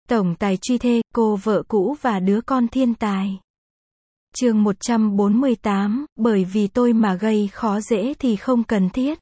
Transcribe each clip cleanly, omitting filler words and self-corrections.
Tổng tài truy thê, cô vợ cũ và đứa con thiên tài. Chương 148, bởi vì tôi mà gây khó dễ thì không cần thiết.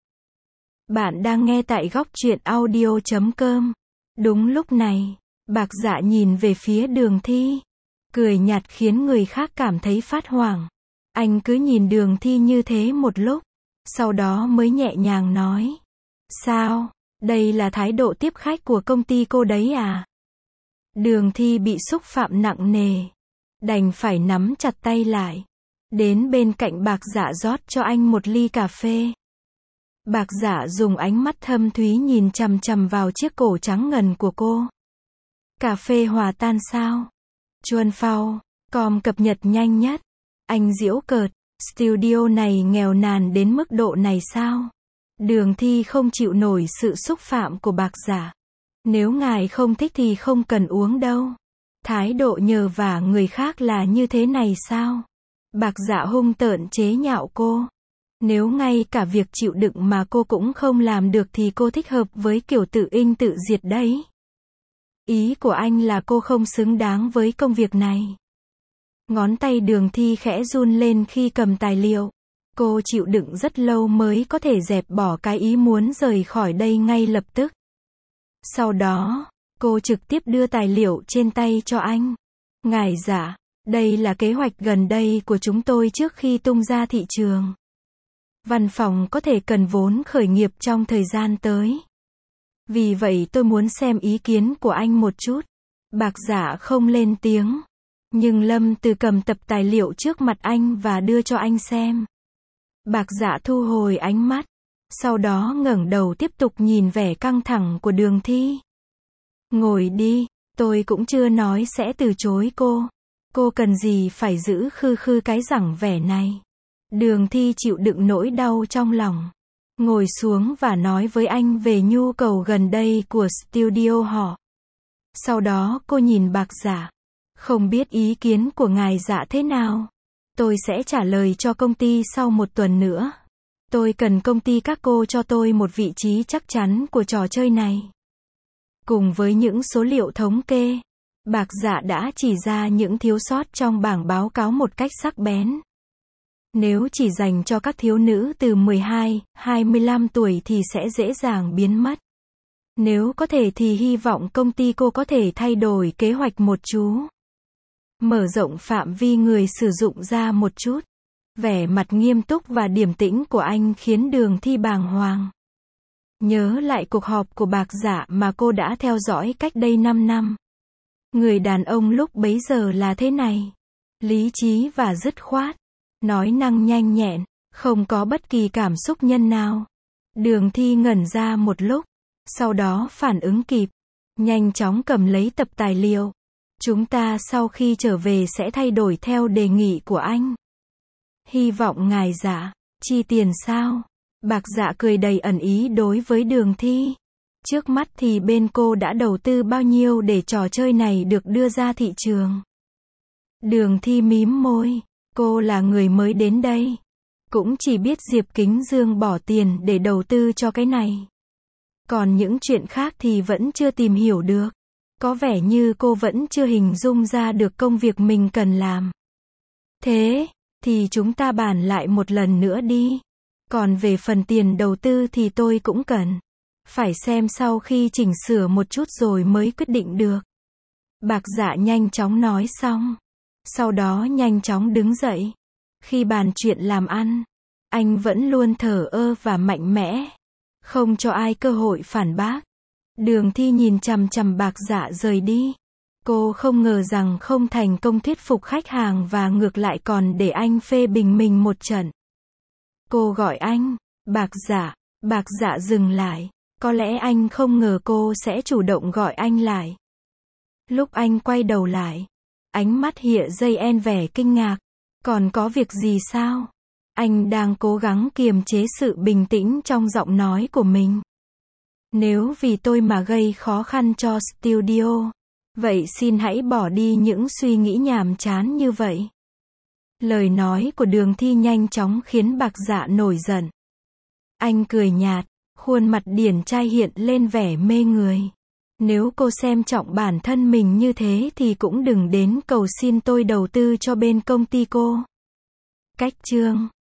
Bạn đang nghe tại góc truyện audio.com. Đúng lúc này, Bạc Dạ nhìn về phía Đường Thi. Cười nhạt khiến người khác cảm thấy phát hoảng. Anh cứ nhìn Đường Thi như thế một lúc, sau đó mới nhẹ nhàng nói. Sao, đây là thái độ tiếp khách của công ty cô đấy à? Đường Thi bị xúc phạm nặng nề, đành phải nắm chặt tay lại, đến bên cạnh Bạc Dạ rót cho anh một ly cà phê. Bạc Dạ dùng ánh mắt thâm thúy nhìn chằm chằm vào chiếc cổ trắng ngần của cô. Cà phê hòa tan sao? Chuan Phao, com cập nhật nhanh nhất. Anh giễu cợt, studio này nghèo nàn đến mức độ này sao? Đường Thi không chịu nổi sự xúc phạm của Bạc Dạ. Nếu ngài không thích thì không cần uống đâu. Thái độ nhờ vả người khác là như thế này sao? Bạc Dạ hung tợn chế nhạo cô. Nếu ngay cả việc chịu đựng mà cô cũng không làm được thì cô thích hợp với kiểu tự inh tự diệt đấy. Ý của anh là cô không xứng đáng với công việc này. Ngón tay Đường Thi khẽ run lên khi cầm tài liệu. Cô chịu đựng rất lâu mới có thể dẹp bỏ cái ý muốn rời khỏi đây ngay lập tức. Sau đó, cô trực tiếp đưa tài liệu trên tay cho anh. Ngài Dạ, đây là kế hoạch gần đây của chúng tôi trước khi tung ra thị trường. Văn phòng có thể cần vốn khởi nghiệp trong thời gian tới. Vì vậy tôi muốn xem ý kiến của anh một chút. Bạc Dạ không lên tiếng. Nhưng Lâm Từ cầm tập tài liệu trước mặt anh và đưa cho anh xem. Bạc Dạ thu hồi ánh mắt. Sau đó ngẩng đầu tiếp tục nhìn vẻ căng thẳng của Đường Thi. Ngồi đi, tôi cũng chưa nói sẽ từ chối cô. Cô cần gì phải giữ khư khư cái dẳng vẻ này. Đường Thi chịu đựng nỗi đau trong lòng. Ngồi xuống và nói với anh về nhu cầu gần đây của studio họ. Sau đó cô nhìn Bạc Dạ. Không biết ý kiến của ngài Dạ thế nào. Tôi sẽ trả lời cho công ty sau một tuần nữa. Tôi cần công ty các cô cho tôi một vị trí chắc chắn của trò chơi này. Cùng với những số liệu thống kê, Bạc Dạ đã chỉ ra những thiếu sót trong bảng báo cáo một cách sắc bén. Nếu chỉ dành cho các thiếu nữ từ 12-25 tuổi thì sẽ dễ dàng biến mất. Nếu có thể thì hy vọng công ty cô có thể thay đổi kế hoạch một chú. Mở rộng phạm vi người sử dụng ra một chút. Vẻ mặt nghiêm túc và điềm tĩnh của anh khiến Đường Thi bàng hoàng. Nhớ lại cuộc họp của Bạc Dạ mà cô đã theo dõi cách đây 5 năm. Người đàn ông lúc bấy giờ là thế này. Lý trí và dứt khoát. Nói năng nhanh nhẹn, không có bất kỳ cảm xúc nhân nào. Đường Thi ngẩn ra một lúc. Sau đó phản ứng kịp. Nhanh chóng cầm lấy tập tài liệu. Chúng ta sau khi trở về sẽ thay đổi theo đề nghị của anh. Hy vọng ngài Dạ, chi tiền sao? Bạc Dạ cười đầy ẩn ý đối với Đường Thi. Trước mắt thì bên cô đã đầu tư bao nhiêu để trò chơi này được đưa ra thị trường? Đường Thi mím môi. Cô là người mới đến đây. Cũng chỉ biết Diệp Kính Dương bỏ tiền để đầu tư cho cái này. Còn những chuyện khác thì vẫn chưa tìm hiểu được. Có vẻ như cô vẫn chưa hình dung ra được công việc mình cần làm. Thế thì chúng ta bàn lại một lần nữa đi. Còn về phần tiền đầu tư thì tôi cũng cần. Phải xem sau khi chỉnh sửa một chút rồi mới quyết định được. Bạc Dạ nhanh chóng nói xong. Sau đó nhanh chóng đứng dậy. Khi bàn chuyện làm ăn, anh vẫn luôn thờ ơ và mạnh mẽ. Không cho ai cơ hội phản bác. Đường Thi nhìn chằm chằm Bạc Dạ rời đi. Cô không ngờ rằng không thành công thuyết phục khách hàng và ngược lại còn để anh phê bình mình một trận. Cô gọi anh, Bạc Dạ. Bạc Dạ dừng lại. Có lẽ anh không ngờ cô sẽ chủ động gọi anh lại. Lúc anh quay đầu lại, ánh mắt hiện dây vẻ kinh ngạc. Còn có việc gì sao? Anh đang cố gắng kiềm chế sự bình tĩnh trong giọng nói của mình. Nếu vì tôi mà gây khó khăn cho studio, vậy xin hãy bỏ đi những suy nghĩ nhàm chán như vậy. Lời nói của Đường Thi nhanh chóng khiến Bạc Dạ nổi giận. Anh cười nhạt, khuôn mặt điển trai hiện lên vẻ mê người. Nếu cô xem trọng bản thân mình như thế thì cũng đừng đến cầu xin tôi đầu tư cho bên công ty cô. Cách chương